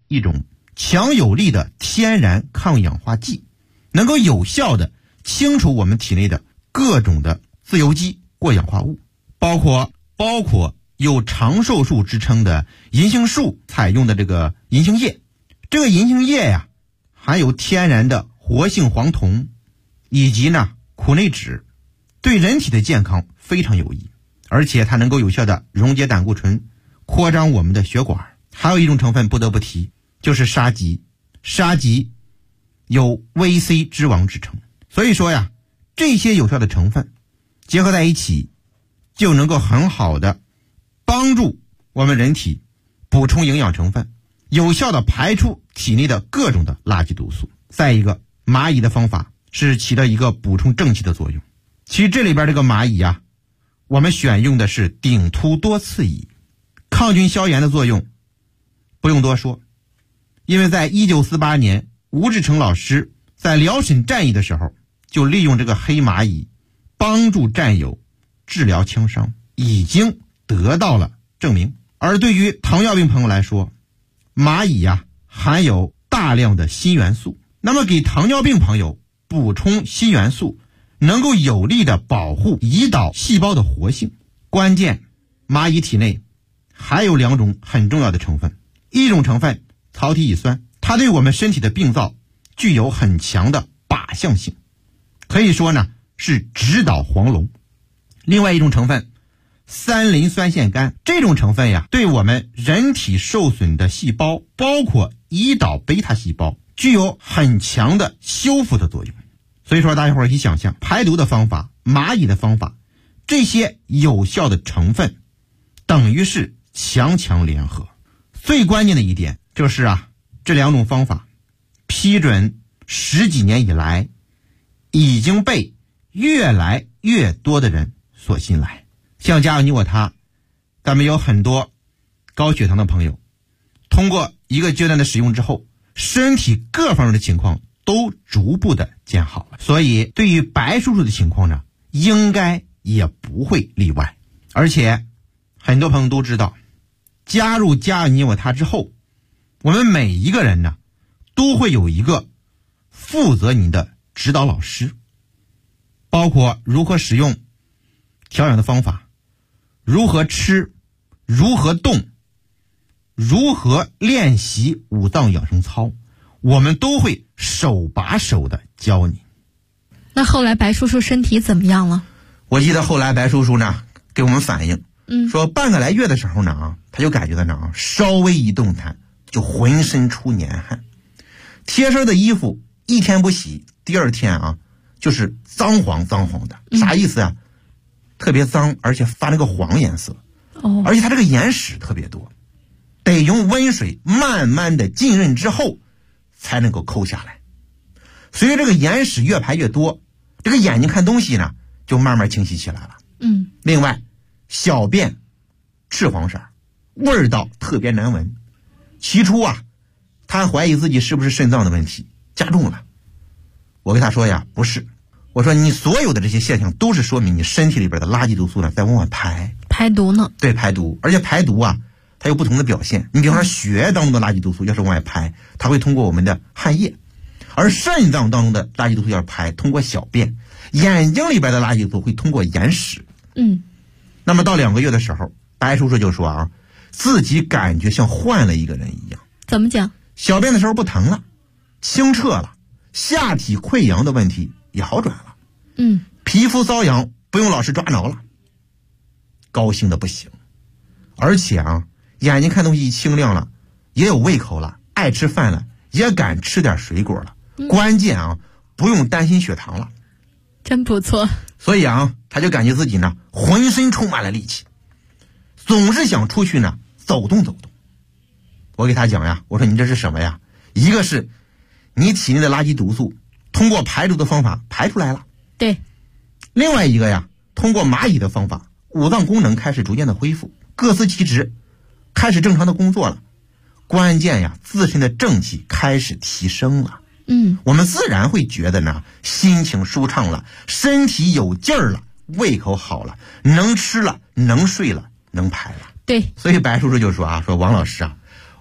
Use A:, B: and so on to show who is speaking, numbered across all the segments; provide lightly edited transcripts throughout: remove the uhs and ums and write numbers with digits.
A: 一种强有力的天然抗氧化剂，能够有效的清除我们体内的各种的自由基或氧化物，包括有长寿树之称的银杏树采用的这个银杏叶。这个银杏叶呀，含有天然的活性黄酮以及苦内酯，对人体的健康非常有益，而且它能够有效的溶解胆固醇，扩张我们的血管。还有一种成分不得不提，就是沙棘。沙棘有 VC 之王之称，所以说呀，这些有效的成分结合在一起，就能够很好的帮助我们人体补充营养成分，有效的排出体内的各种的垃圾毒素。再一个，蚂蚁的方法是起到一个补充正气的作用。其实这里边这个蚂蚁啊，我们选用的是顶突多刺蚁，抗菌消炎的作用不用多说，因为在1948年吴志成老师在辽沈战役的时候，就利用这个黑蚂蚁帮助战友治疗枪伤，已经得到了证明。而对于糖尿病朋友来说，蚂蚁呀含有大量的锌元素，那么给糖尿病朋友补充锌元素，能够有力的保护胰岛细胞的活性。关键，蚂蚁体内还有2种很重要的成分，一种成分草体乙酸，它对我们身体的病灶具有很强的靶向性，可以说是直捣黄龙。另外一种成分三磷酸腺苷，这种成分呀，对我们人体受损的细胞，包括胰岛贝塔细胞，具有很强的修复的作用。所以说大家伙儿可以想象，排毒的方法，蚂蚁的方法，这些有效的成分等于是强强联合。最关键的一点就是这2种方法批准10几年以来，已经被越来越多的人所信赖。像家有你我他，咱们有很多高血糖的朋友，通过一个阶段的使用之后，身体各方面的情况都逐步的见好了。所以对于白叔叔的情况应该也不会例外。而且很多朋友都知道，加入家有你我他之后，我们每一个人都会有一个负责你的指导老师，包括如何使用调养的方法，如何吃，如何动，如何练习五脏养生操，我们都会手把手的教你。
B: 那后来白叔叔身体怎么样了？
A: 我记得后来白叔叔给我们反映，说半个来月的时候他就感觉到稍微一动弹就浑身出黏汗，贴身的衣服一天不洗，第2天就是脏黄的。啥意思特别脏，而且发那个黄颜色。而且它这个眼屎特别多，得用温水慢慢的浸润之后才能够抠下来。随着这个眼屎越排越多，这个眼睛看东西就慢慢清晰起来了。另外小便赤黄色，味道特别难闻。起初他怀疑自己是不是肾脏的问题加重了。我跟他说不是，我说你所有的这些现象都是说明你身体里边的垃圾毒素在往外排
B: 毒呢。
A: 对，排毒。而且排毒它有不同的表现。你比方说血液当中的垃圾毒素要是往外排，它会通过我们的汗液，而肾脏当中的垃圾毒素要是排，通过小便，眼睛里边的垃圾毒素会通过眼屎。那么到2个月的时候，白叔叔就说自己感觉像换了一个人一样。
B: 怎么讲？
A: 小便的时候不疼了，清澈了，下体溃疡的问题也好转了。皮肤瘙痒不用老是抓挠了，高兴的不行。而且眼睛看东西清亮了，也有胃口了，爱吃饭了，也敢吃点水果了。关键不用担心血糖了，
B: 真不错。
A: 所以他就感觉自己浑身充满了力气，总是想出去走动走动。我给他讲我说你这是什么呀？一个是你体内的垃圾毒素通过排毒的方法排出来了，
B: 对。
A: 另外一个通过蚂蚁的方法，五脏功能开始逐渐的恢复，各司其职，开始正常的工作了。关键自身的正气开始提升了。我们自然会觉得心情舒畅了，身体有劲儿了，胃口好了，能吃了，能睡了，能排了。
B: 对。
A: 所以白叔叔就说说王老师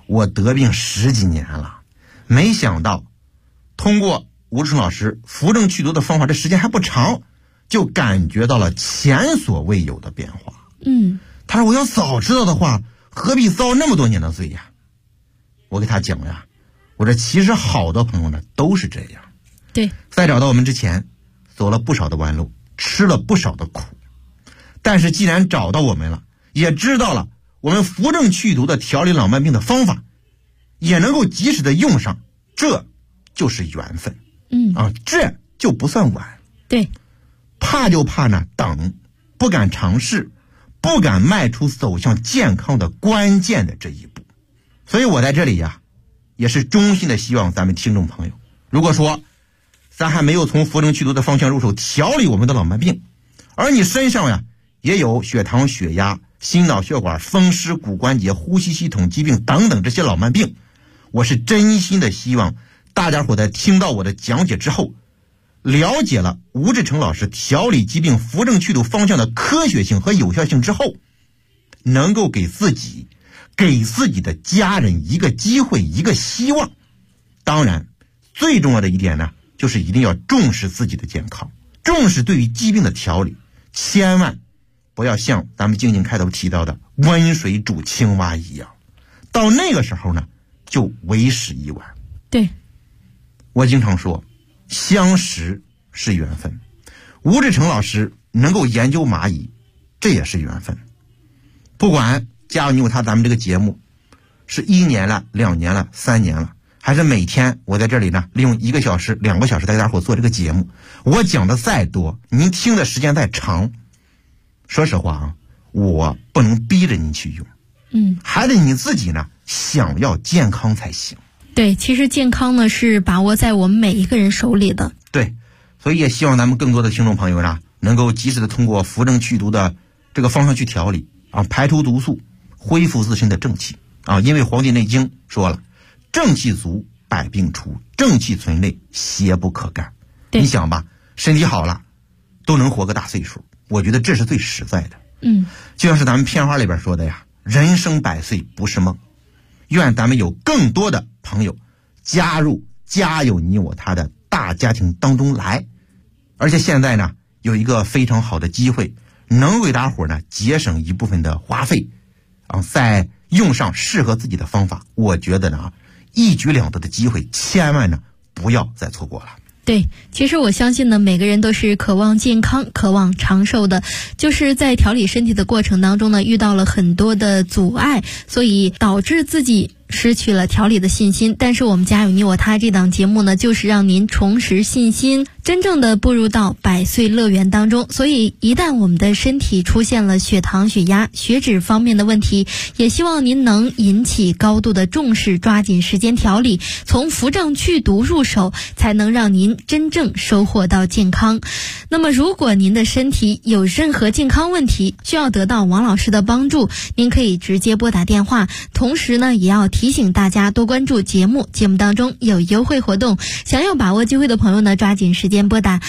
A: 我得病10几年了，没想到通过吴志成老师扶正祛毒的方法，这时间还不长，就感觉到了前所未有的变化。他说我要早知道的话，何必遭那么多年的罪呀？我给他讲呀，我这其实好多朋友呢都是这样。
B: 对，
A: 在找到我们之前，走了不少的弯路，吃了不少的苦，但是既然找到我们了，也知道了我们扶正祛毒的调理老慢病的方法，也能够及时的用上，这就是缘分。这就不算晚。
B: 对，
A: 怕就怕呢等，不敢尝试，不敢迈出走向健康的关键的这一步。所以我在这里呀，也是衷心的希望咱们听众朋友，如果说咱还没有从扶正祛毒的方向入手调理我们的老慢病，而你身上呀也有血糖、血压、心脑血管、风湿、骨关节、呼吸系统疾病等等这些老慢病，我是真心的希望大家伙在听到我的讲解之后，了解了吴志成老师调理疾病扶正祛毒方向的科学性和有效性之后，能够给自己的家人一个机会，一个希望。当然最重要的一点呢，就是一定要重视自己的健康，重视对于疾病的调理，千万不要像咱们静静开头提到的温水煮青蛙一样，到那个时候呢就为时已晚。
B: 对，
A: 我经常说相识是缘分，吴志成老师能够研究蚂蚁，这也是缘分。不管加入你我他咱们这个节目是1年了、2年了、3年了，还是每天我在这里呢利用1个小时、2个小时带大家伙做这个节目，我讲的再多，您听的时间再长，说实话啊，我不能逼着您去用，还得你自己呢想要健康才行。
B: 对，其实健康呢是把握在我们每一个人手里的。
A: 对，所以也希望咱们更多的听众朋友呢，能够及时的通过扶正祛毒的这个方向去调理啊，排除毒素，恢复自身的正气啊。因为《黄帝内经》说了，正气足，百病除；正气存内，邪不可干。你想吧，身体好了，都能活个大岁数，我觉得这是最实在的。就像是咱们片花里边说的呀，人生100岁不是梦。愿咱们有更多的朋友加入家有你我他的大家庭当中来，而且现在呢有一个非常好的机会，能为大伙呢节省一部分的花费啊，再用上适合自己的方法，我觉得呢一举两得的机会，千万呢不要再错过了。
B: 对，其实我相信呢，每个人都是渴望健康、渴望长寿的，就是在调理身体的过程当中呢，遇到了很多的阻碍，所以导致自己失去了调理的信心。但是我们家有你我他这档节目呢，就是让您重拾信心，真正的步入到100岁乐园当中。所以一旦我们的身体出现了血糖、血压、血脂方面的问题，也希望您能引起高度的重视，抓紧时间调理，从扶正祛毒入手，才能让您真正收获到健康。那么如果您的身体有任何健康问题，需要得到王老师的帮助，您可以直接拨打电话。同时呢，也要提醒大家多关注节目当中有优惠活动，想要把握机会的朋友呢，抓紧时间拨打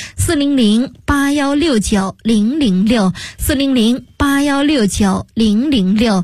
B: 400-8169-006 400-8169-006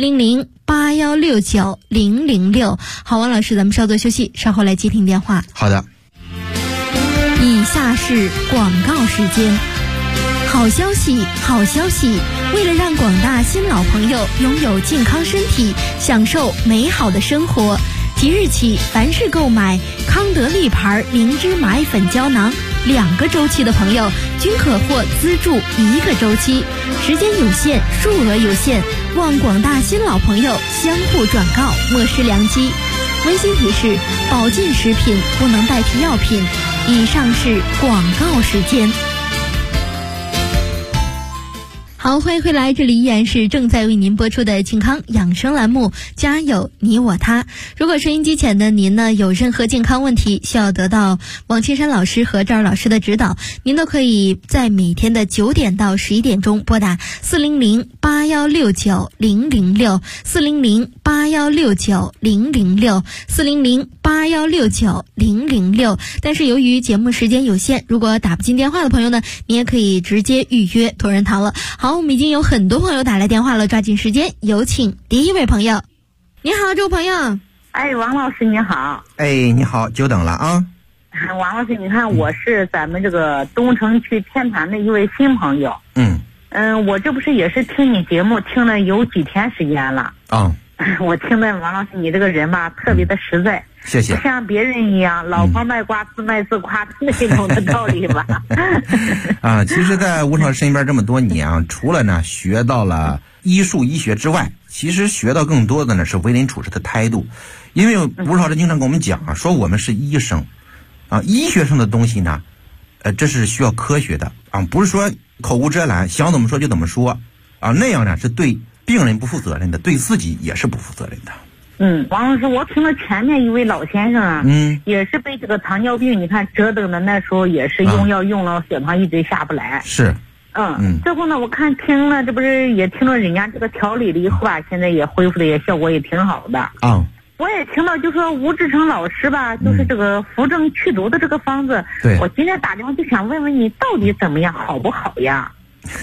B: 400-8169-006。好，王老师，咱们稍作休息，稍后来接听电话。
A: 好的。
B: 以下是广告时间。好消息，好消息！为了让广大新老朋友拥有健康身体，享受美好的生活，即日起，凡是购买康德利牌灵芝蚂蚁粉胶囊2个周期的朋友，均可获资助1个周期，时间有限，数额有限，望广大新老朋友相互转告，莫失良机。温馨提示：保健食品不能代替药品。以上是广告时间。好，欢迎回来，这里依然是正在为您播出的健康养生栏目，家有你我他。如果收音机前的您呢，有任何健康问题需要得到王青山老师和赵老师的指导，您都可以在每天的9点到11点钟拨打400-8169-006 400-8169-006 400-8169-006。但是由于节目时间有限，如果打不进电话的朋友呢，你也可以直接预约同仁堂了。好，我们已经有很多朋友打来电话了，抓紧时间，有请第一位朋友。 你好，这位朋友。
C: 哎，王老师你好。
A: 哎，你好，久等了啊。
C: 王老师，你看我是咱们这个东城区天坛的一位新朋友。我这不是也是听你节目听了有几天时间了
A: 啊。
C: 我听的王老师你这个人吧特别的实在，
A: 谢谢。
C: 不像别人一样老婆卖瓜自卖自夸的那种的道理吧。
A: 啊，其实在吴老师身边这么多年啊，除了呢学到了医术医学之外，其实学到更多的呢是为人处事的态度。因为吴老师经常跟我们讲啊，说我们是医生啊，医学上的东西呢这是需要科学的啊，不是说口无遮拦想怎么说就怎么说啊，那样呢是对病人不负责任的，对自己也是不负责任的。
C: 王老师，我听了前面一位老先生啊，也是被这个糖尿病，你看折腾的那时候也是用药用了，血糖一直下不来。
A: 是。
C: 最后呢，我看听了，这不是也听了人家这个调理了以后吧，现在也恢复的也效果也挺好的。我也听到就说吴志成老师吧，就是这个扶正祛毒的这个方子。
A: 对。
C: 我今天打电话就想问问你，到底怎么样，好不好呀？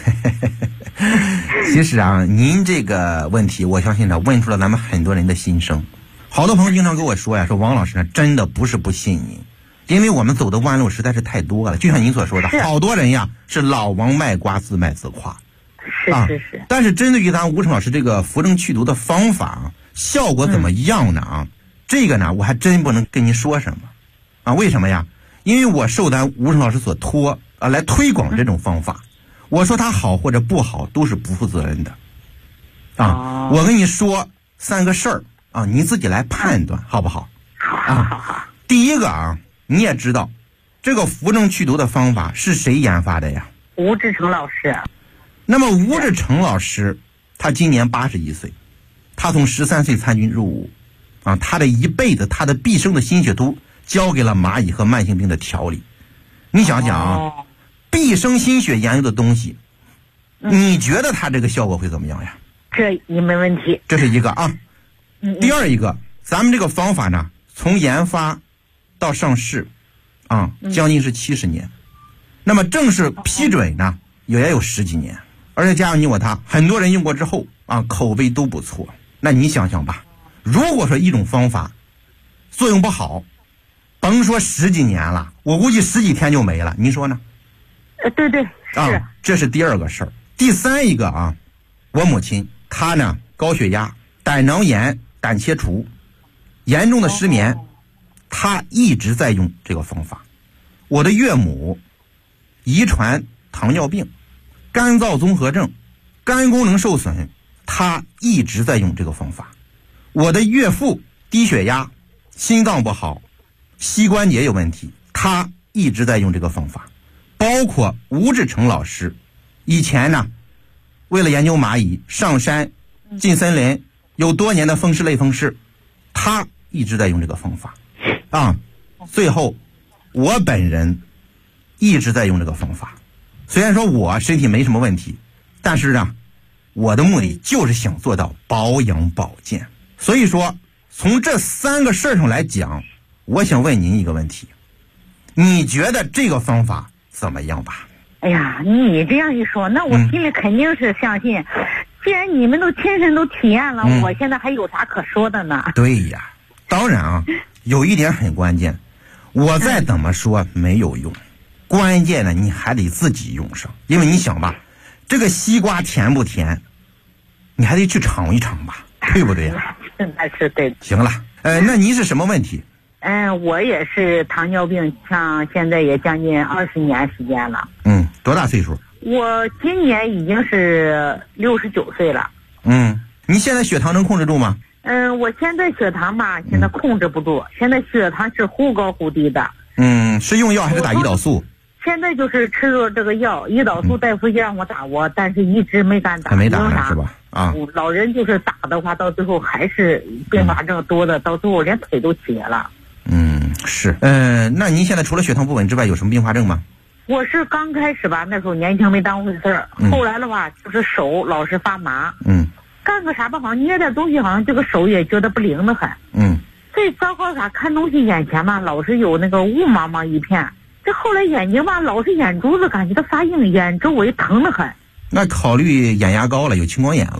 A: 其实啊，您这个问题，我相信呢，问出了咱们很多人的心声。好多朋友经常跟我说呀，说王老师呢，真的不是不信您，因为我们走的弯路实在是太多了。就像您所说的，好多人呀是老王卖瓜自卖自夸。
C: 是。
A: 但是针对于咱吴成老师这个扶正祛毒的方法，效果怎么样呢？这个呢，我还真不能跟您说什么啊？为什么呀？因为我受咱吴成老师所托啊，来推广这种方法。我说它好或者不好都是不负责任的啊！我跟你说3个事儿啊，你自己来判断好不好？
C: 好。
A: 第一个啊，你也知道这个扶正祛毒的方法是谁研发的呀？
C: 吴志成老师。
A: 那么吴志成老师他今年81岁，他从13岁参军入伍啊，他的一辈子他的毕生的心血都交给了蚂蚁和慢性病的调理。你想想啊，毕生心血研究的东西，你觉得它这个效果会怎么样呀？
C: 这也没问题。
A: 这是一个啊。第二一个，咱们这个方法呢，从研发到上市啊，将近是70年。那么正式批准呢，也有10几年。而且加上你我他，很多人用过之后啊，口碑都不错。那你想想吧，如果说一种方法作用不好，甭说10几年了，我估计10几天就没了，您说呢？
C: 对，是。
A: 这是第二个事儿。第三一个啊，我母亲她呢高血压、胆囊炎、胆切除，严重的失眠，她一直在用这个方法。我的岳母遗传糖尿病、干燥综合症、肝功能受损，她一直在用这个方法。我的岳父低血压、心脏不好、膝关节有问题，他一直在用这个方法。包括吴志成老师以前呢，为了研究蚂蚁上山进森林，有多年的风湿类风湿，他一直在用这个方法啊。最后我本人一直在用这个方法。虽然说我身体没什么问题，但是呢，我的目的就是想做到保养保健。所以说从这3个事儿上来讲，我想问您一个问题，你觉得这个方法怎么样吧？
C: 哎呀，你这样一说，那我心里肯定是相信。既然你们都亲身都体验了，我现在还有啥可说的呢？
A: 对呀，当然啊，有一点很关键，我再怎么说没有用，关键呢你还得自己用上。因为你想吧，这个西瓜甜不甜，你还得去尝一尝吧，对不对呀？
C: 那是对的。
A: 行了，那您是什么问题？
C: 我也是糖尿病，像现在也将近20年时间了。
A: 多大岁数？
C: 我今年已经是69岁了。
A: 你现在血糖能控制住吗？
C: 我现在血糖吧，现在控制不住，现在血糖是忽高忽低的。
A: 是用药还是打胰岛素？
C: 现在就是吃了这个药，胰岛素大夫让我打我，但是一直没敢打。
A: 还没打呢是吧？啊，
C: 老人就是打的话，到最后还是并发症多的，到最后连腿都截了。
A: 是。那您现在除了血糖不稳之外，有什么并发症吗？
C: 我是刚开始吧，那时候年轻没当回事儿，后来的话就是手老是发麻。干个啥吧，好像捏点东西，好像这个手也觉得不灵得很。最糟糕啥？看东西眼前吧，老是有那个雾茫茫一片。这后来眼睛吧，老是眼珠子感觉到发硬，眼周围疼得很。
A: 那考虑眼压高了，有青光眼了。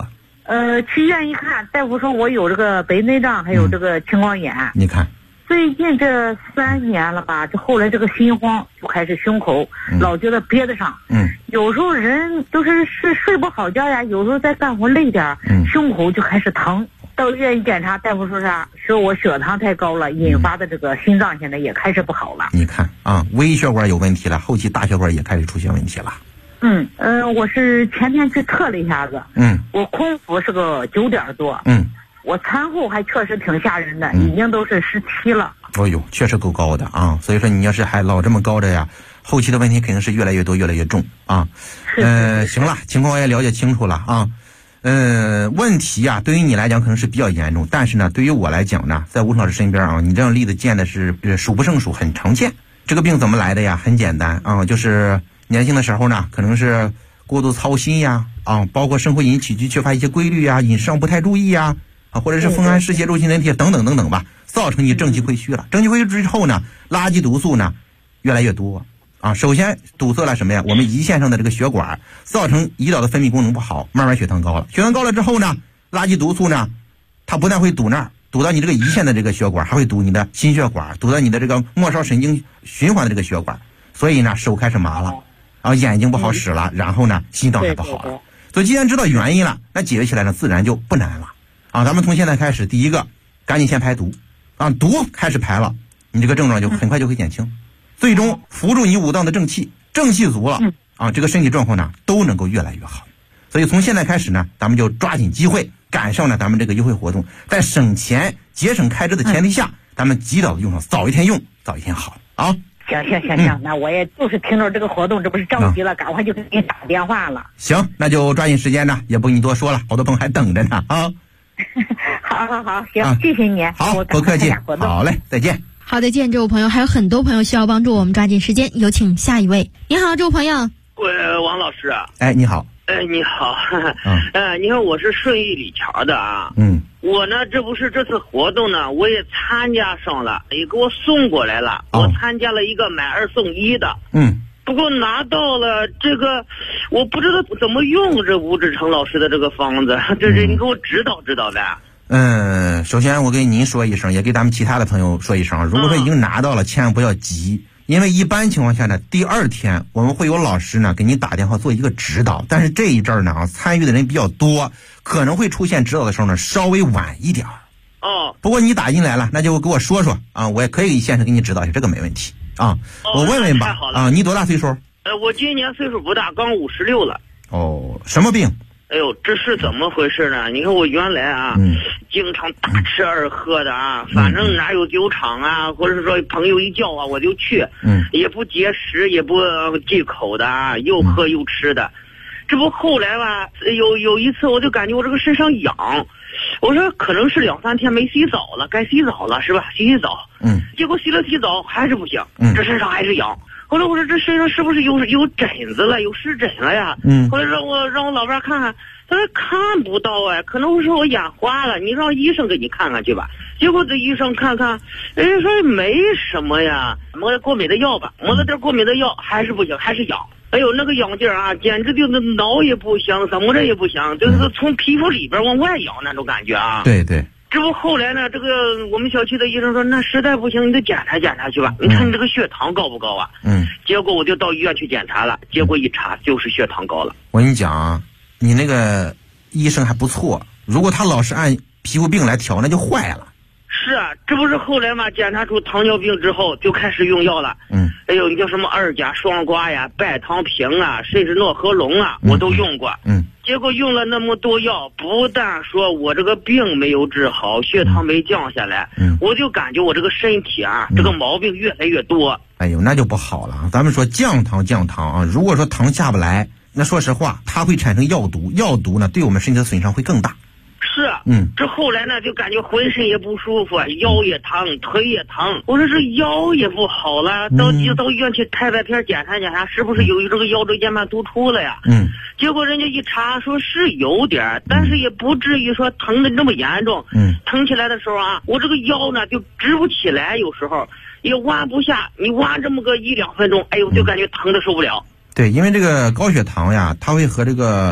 C: 去医院一看，大夫说我有这个白内障，还有这个青光眼。
A: 你看，
C: 最近这3年了吧，就后来这个心慌就开始胸口，老觉得憋得上。有时候人就是睡不好觉呀，有时候在干活累点，胸口就开始疼。到医院一检查，大夫说啥？说我血糖太高了，引发的这个心脏现在也开始不好了。
A: 你看啊，微血管有问题了，后期大血管也开始出现问题了。
C: 我是前天去测了一下子，我空腹是个9点多，我餐后还确实挺吓人的，已经都是17了。
A: 哦呦，确实够高的啊！所以说你要是还老这么高着呀，后期的问题肯定是越来越多，越来越重啊。行了，情况我也了解清楚了啊。问题啊，对于你来讲可能是比较严重，但是呢，对于我来讲呢，在吴老师身边啊，你这样例子见的是数不胜数，很常见。这个病怎么来的呀？很简单啊，就是年轻的时候呢，可能是过度操心呀，包括生活饮起居缺乏一些规律呀，饮食上不太注意呀，或者是风寒湿邪、肉性人体等等等等吧，造成你正气亏虚了。正气亏虚之后呢，垃圾毒素呢越来越多啊。首先堵塞了什么呀？我们胰腺上的这个血管，造成胰岛的分泌功能不好，慢慢血糖高了。血糖高了之后呢，垃圾毒素呢，它不但会堵那儿，堵到你这个胰腺的这个血管，还会堵你的心血管，堵到你的这个末梢神经循环的这个血管，所以呢手开始麻了。眼睛不好使了，然后呢心脏还不好了。所以既然知道原因了，那解决起来呢自然就不难了啊。咱们从现在开始，第一个赶紧先排毒啊，毒开始排了，你这个症状就很快就会减轻，最终扶住你五脏的正气，正气足了啊，这个身体状况呢都能够越来越好。所以从现在开始呢，咱们就抓紧机会赶上了咱们这个优惠活动，在省钱节省开支的前提下，咱们及早的用上，早一天用早一天好啊。
C: 行，那我也就是听着这个活动，这不是着急了，赶快就给你打电话了。
A: 行，那就抓紧时间呢，也不跟你多说了，好多朋友还等着呢啊。
C: 好，行，谢谢你。
A: 好，不客气。好嘞，再见。
B: 好，再见，这位朋友。还有很多朋友需要帮助，我们抓紧时间，有请下一位。你好，这位朋友。
D: 王老师。
A: 哎，你好。
D: 你好。你看我是顺义李桥的啊。我呢，这不是这次活动呢，我也参加上了，也给我送过来了。我参加了一个买2送1的。不过拿到了这个，我不知道怎么用这吴志成老师的这个方子，这是你给我指导指导呗。
A: 首先我跟您说一声，也给咱们其他的朋友说一声，如果说已经拿到了，千万不要急。因为一般情况下呢，第2天我们会有老师呢给你打电话做一个指导，但是这一阵儿呢参与的人比较多，可能会出现指导的时候呢稍微晚一点。不过你打进来了，那就给我说说啊，我也可以现场给你指导一下，这个没问题啊。我问问吧啊，你多大岁数？
D: 我今年岁数不大，刚56了。
A: 什么病？
D: 哎呦，这是怎么回事呢？你看我原来啊，经常大吃二喝的啊，反正哪有酒场啊，或者是说朋友一叫啊，我就去，也不节食，也不忌口的啊，又喝又吃的。这不后来吧，有一次我就感觉我这个身上痒，我说可能是2、3天没洗澡了，该洗澡了是吧？洗澡，结果洗澡还是不行，这身上还是痒。后来我说这身上是不是有疹子了，有湿疹了呀？后来让我老伴看看，他说看不到哎，可能是我眼花了，你让医生给你看看去吧。结果这医生看看，人家说没什么呀，抹点过敏的药吧，抹了点过敏的药还是不行，还是痒。哎呦，那个痒劲儿啊，简直就是挠也不香，怎么着也不香，就是从皮肤里边往外痒那种感觉啊。
A: 对对。
D: 这不后来呢，这个我们小区的医生说，那实在不行你得检查检查去吧，你看你这个血糖高不高啊？结果我就到医院去检查了，结果一查就是血糖高了。
A: 我跟你讲啊，你那个医生还不错，如果他老是按皮肤病来调，那就坏了。
D: 是啊，这不是后来嘛，检查出糖尿病之后就开始用药了。哎呦，你叫什么2甲双胍呀、拜糖平啊，甚至诺和龙啊，我都用过。结果用了那么多药，不但说我这个病没有治好，血糖没降下来，我就感觉我这个身体啊，这个毛病越来越多。
A: 哎呦，那就不好了。咱们说降糖啊，如果说糖下不来，那说实话，它会产生药毒，药毒呢对我们身体的损伤会更大。
D: 是，这后来呢就感觉浑身也不舒服，腰也疼，腿也疼。我说这腰也不好了，到医院去拍片检查检查，是不是有这个腰椎间盘突出了呀？结果人家一查说是有点，但是也不至于说疼的那么严重。疼起来的时候啊，我这个腰呢就直不起来，有时候也弯不下，你弯这么个1-2分钟，哎呦就感觉疼的受不了。
A: 对，因为这个高血糖呀，它会和这个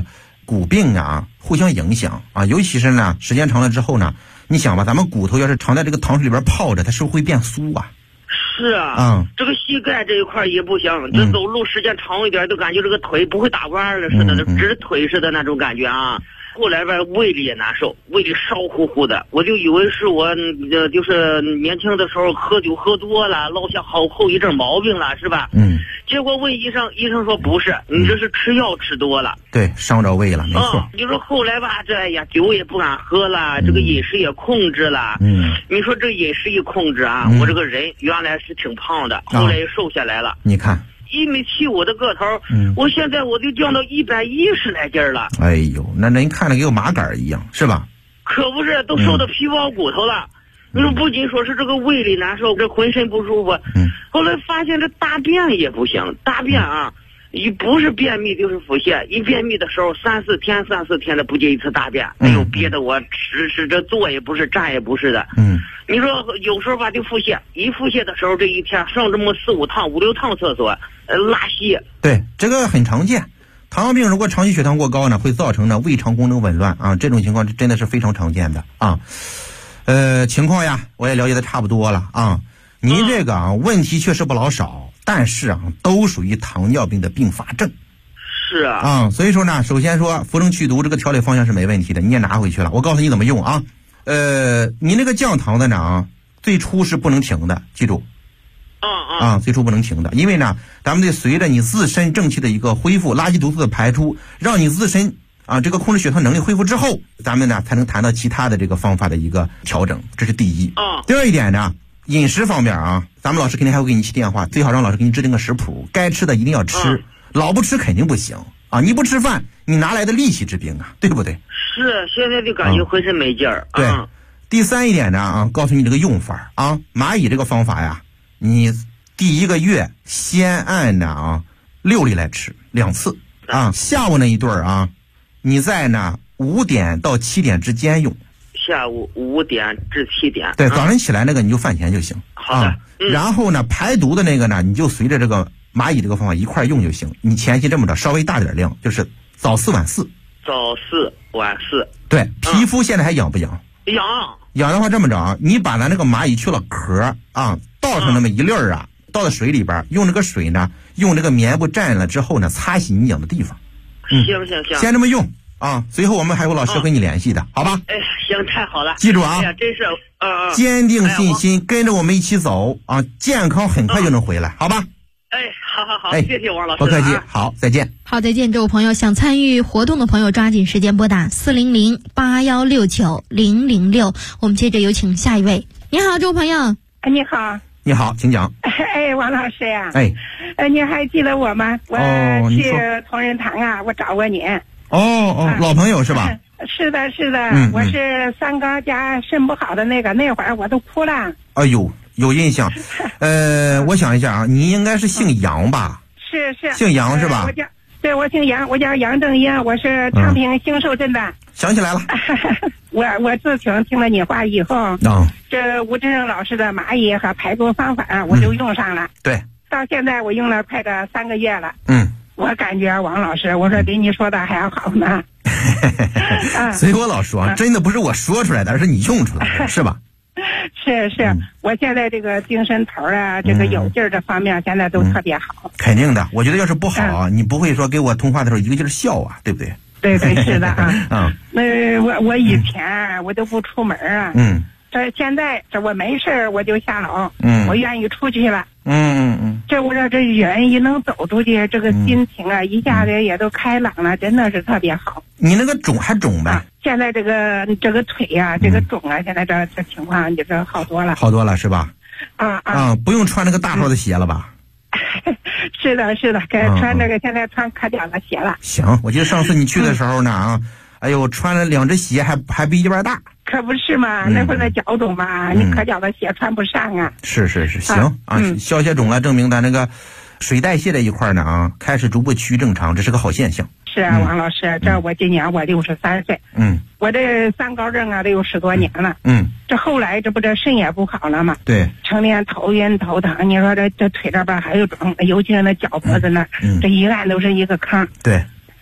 A: 骨病啊互相影响啊，尤其是呢时间长了之后呢，你想吧，咱们骨头要是常在这个糖水里边泡着，它是不是会变酥啊？
D: 是啊，这个膝盖这一块也不行，这走路时间长一点都感觉这个腿不会打弯了似的，直腿似的那种感觉啊。后来吧，胃里也难受，胃里烧乎乎的，我就以为是我就是年轻的时候喝酒喝多了，落下后遗症毛病了，是吧？结果问医生，医生说不是，你这是吃药吃多了。
A: 对，伤着胃了，没错。
D: 你说后来吧，酒也不敢喝了，这个饮食也控制了。你说这饮食一控制啊，我这个人原来是挺胖的，后来也瘦下来了。
A: 你看。
D: 1.7米我的个头，我现在我就降到110来斤了。
A: 哎呦，那您看着跟个麻杆一样，是吧？
D: 可不是，都瘦到皮包骨头了。你说不仅说是这个胃里难受，这浑身不舒服。后来发现这大便也不行，大便啊，一不是便秘就是腹泻。一便秘的时候3、4天的不接一次大便，哎呦，憋得我是这坐也不是，站也不是的。你说有时候吧就腹泻，一腹泻的时候这一天上这么4、5趟、5、6趟厕所，拉稀。
A: 对，这个很常见。糖尿病如果长期血糖过高呢，会造成呢胃肠功能紊乱啊，这种情况真的是非常常见的啊。情况呀，我也了解的差不多了啊。您这个问题确实不老少，但是啊，都属于糖尿病的并发症。
D: 是啊。
A: 所以说呢，首先说扶正祛毒这个调理方向是没问题的，你也拿回去了。我告诉你怎么用啊。您那个降糖的呢，最初是不能停的，记住。最初不能停的，因为呢，咱们得随着你自身正气的一个恢复，垃圾毒素的排出，让你自身这个控制血糖能力恢复之后，咱们呢才能谈到其他的这个方法的一个调整，这是第一。第二一点呢，饮食方面啊，咱们老师肯定还会给你起电话，最好让老师给你制定个食谱，该吃的一定要吃，老不吃肯定不行啊！你不吃饭，你哪来的力气治病啊？对不对？
D: 是，现在就感觉浑身没劲儿。
A: 对。第三一点呢告诉你这个用法啊，蚂蚁这个方法呀，你第1个月先按呢6粒来吃2次啊，下午那一顿啊，你在呢5点到7点之间用。
D: 下午5点至7点。
A: 对，早晨起来那个你就饭前就行。
D: 好的。
A: 然后呢，排毒的那个呢，你就随着这个蚂蚁这个方法一块用就行。你前期这么着，稍微大点量，就是早4晚4。
D: 早4晚4。
A: 对，皮肤现在还痒不痒？痒的话这么着啊，你把咱那个蚂蚁去了壳啊，倒上那么1粒儿啊，倒到水里边，用这个水呢，用这个棉布蘸了之后呢，擦洗你痒的地方。
D: 行，
A: 先这么用啊，随后我们还有老师跟你联系的，好吧？
D: 行，太好了。
A: 记住啊，
D: 真是
A: 坚定信心，跟着我们一起走啊，健康很快就能回来，好吧？
D: 好，谢谢王老师。
A: 不客气，好，再见。
B: 好，再见，这位朋友，想参与活动的朋友抓紧时间拨打400-8169-006。我们接着有请下一位。你好，这位朋友。
E: 你好。
A: 你好，请讲。
E: 王老师呀。你还记得我吗？我去同仁堂啊，我找过你。
A: 老朋友是吧？
E: 是的，我是三高加肾不好的那会儿我都哭了。
A: 哎呦，有印象。我想一下啊，你应该是姓杨吧？
E: 是
A: 姓杨是吧？
E: 我姓杨，我叫杨正英，我是昌平兴寿镇的。
A: 想起来了。
E: 我自从听了你话以后，这吴振胜老师的蚂蚁和排毒方法我就用上了。
A: 对，
E: 到现在我用了快的3个月了。我感觉王老师，我说比你说的还要好呢。
A: 所以我老说真的不是我说出来的，而是你用出来的，是吧？
E: 是，我现在这个精神头啊，这个有劲儿这方面现在都特别好。
A: 肯定的，我觉得要是不好你不会说给我通话的时候一个劲儿笑啊，对不对？
E: 对，是的啊。我以前我都不出门啊。这现在我没事我就下楼。我愿意出去了。这我说这人一能走出去，这个心情啊一下子也都开朗了，真的是特别好。
A: 你那个肿还肿呗？
E: 现在这个腿呀，这个肿啊，现在这情况就是好多了。
A: 好多了是吧？不用穿那个大号的鞋了吧？
E: 是的，该穿那个现在穿可脚的鞋了。
A: 行，我记得上次你去的时候呢哎呦，穿了2只鞋还比一般大。
E: 可不是嘛，那会儿的脚肿嘛，你可脚的鞋穿不上啊。
A: 是，行消些肿了，证明咱那个水代谢这一块呢开始逐步趋于正常，这是个好现象。
E: 是啊，王老师，这我今年我63岁。我这三高症啊都有10多年了。这后来这不这肾也不好了嘛。
A: 对。
E: 成天头晕头疼，你说这腿这边还有肿，尤其是那脚脖子那，这一按都是一个坑。
A: 对。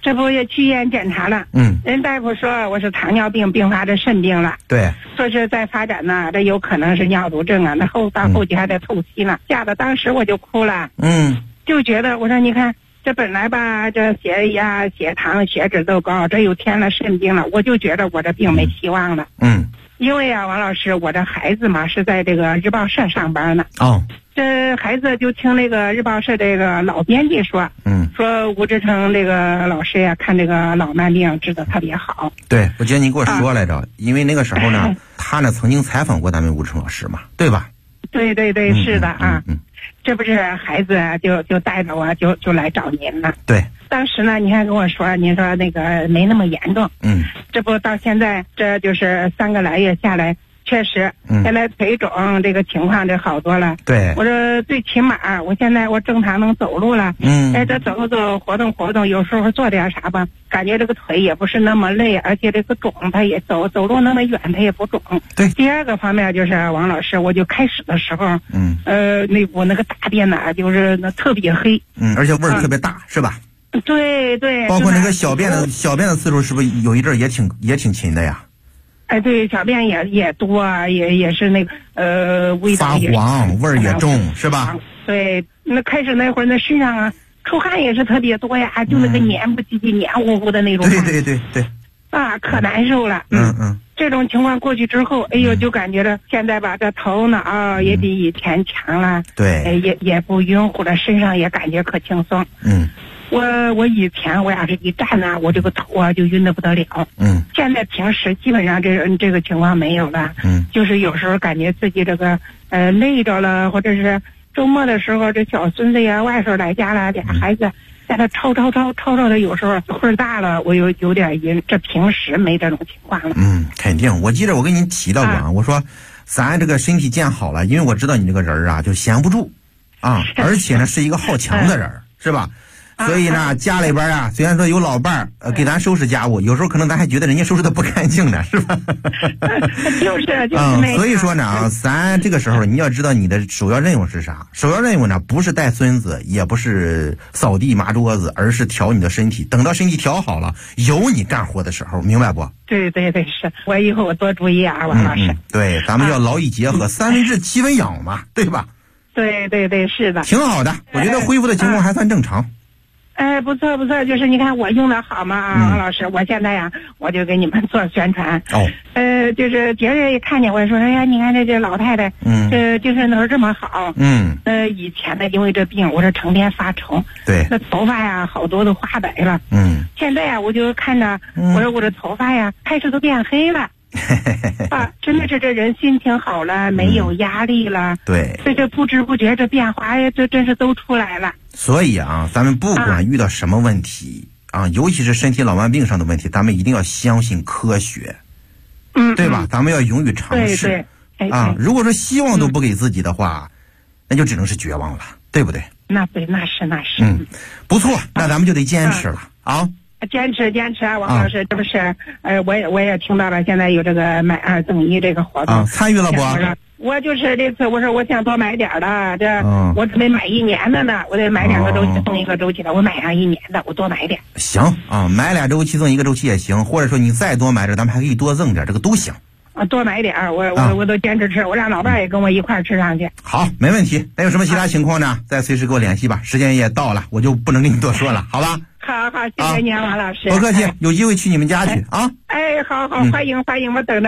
E: 这不也去医院检查了？人大夫说我是糖尿病并发着肾病了。
A: 对，
E: 说是再发展呢，这有可能是尿毒症啊，那后期还得透析呢。吓得当时我就哭了。就觉得我说你看这本来吧，这血压、血糖、血脂都高，这又添了肾病了，我就觉得我这病没希望了。因为啊，王老师，我这孩子嘛是在这个日报社上班呢。这孩子就听那个日报社这个老编辑说，说吴志成这个老师呀，看这个老慢病治得特别好。
A: 对，我记得你给我说来着，因为那个时候呢，他呢曾经采访过咱们吴志成老师嘛，对吧？
E: 对，是的啊。这不是孩子就带着我就来找您了。对，当时呢，你还跟我说，您说那个没那么严重。这不到现在，这就是3个来月下来，确实，现在腿肿这个情况就好多了。对，我说最起码，我现在我正常能走路了。这走走活动，有时候做点啥吧，感觉这个腿也不是那么累，而且这个肿它也走路那么远它也不肿。对，第二个方面就是王老师，我就开始的时候，我那个大便呢，就是那特别黑，
A: 而且味儿特别大，是吧？
E: 对，
A: 包括那个小便的次数，是不是有一阵也挺勤的呀？
E: 对，小便也多，也是那个味道
A: 发黄，味儿也重，是吧？
E: 对，那开始那会儿那身上啊出汗也是特别多呀，就那个黏不唧唧、黏糊糊的那种。
A: 对。
E: 啊，可难受了。这种情况过去之后，哎呦，就感觉着现在吧，这头脑也比以前强了。对，也不晕乎了，身上也感觉可轻松。我以前我要是一站呢，我这个头啊就晕得不得了。现在平时基本上这个情况没有了。就是有时候感觉自己这个累着了，或者是周末的时候，这小孙子呀、外甥来家了，俩孩子在那吵的，有时候会儿大了，我有点晕。这平时没这种情况了。
A: 肯定。我记得我跟您提到过啊，我说咱这个身体健好了，因为我知道你这个人啊就闲不住啊，而且呢是一个好强的人，是吧？所以呢，家里边啊，虽然说有老伴儿给咱收拾家务，有时候可能咱还觉得人家收拾的不干净呢，是吧？
E: 就是
A: 所以说呢，咱这个时候你要知道你的首要任务是啥？首要任务呢，不是带孙子，也不是扫地抹桌子，而是调你的身体。等到身体调好了，有你干活的时候，明白不？
E: 对，是我以后我多注意啊，王老师。
A: 对，咱们要劳逸结合，三分治七分养嘛，对吧？
E: 对，是的。
A: 挺好的，我觉得恢复的情况还算正常。
E: 不错，就是你看我用的好嘛啊，王老师，我现在呀，我就给你们做宣传。就是别人一看见我说，哎呀，你看这老太太，这精神头这么好。以前呢，因为这病，我这成天发愁，对，那头发呀，好多都花白了。现在呀，我就看着，我说我这头发呀，开始都变黑了。真的是这人心情好了，没有压力了。对，这不知不觉这变化呀，这真是都出来了。
A: 所以啊，咱们不管遇到什么问题啊，尤其是身体老慢病上的问题，咱们一定要相信科学，对吧？咱们要勇于尝试。啊，如果说希望都不给自己的话，那就只能是绝望了，对不对？
E: 那对，那是。
A: 不错，那咱们就得坚持了啊。
E: 坚持啊，王老师，这不是我也听到了，现在有这个买2赠1这个活动，
A: 参与了不？
E: 我就是这次我说我想多买点的，我准备买1年的呢，我得买2个周期送1个周期的，我买上1年的，我多买点。
A: 行啊，买2周期送1个周期也行，或者说你再多买点，咱们还可以多赠点，这个都行。
E: 多买点，我都坚持吃，我让老伴也跟我一块吃上去。
A: 好，没问题。那有什么其他情况呢？再随时给我联系吧。时间也到了，我就不能跟你多说了，好吧？
E: 好，谢谢您，王老师。
A: 不客气，有机会去你们家去啊。
E: 好，欢迎，我等着。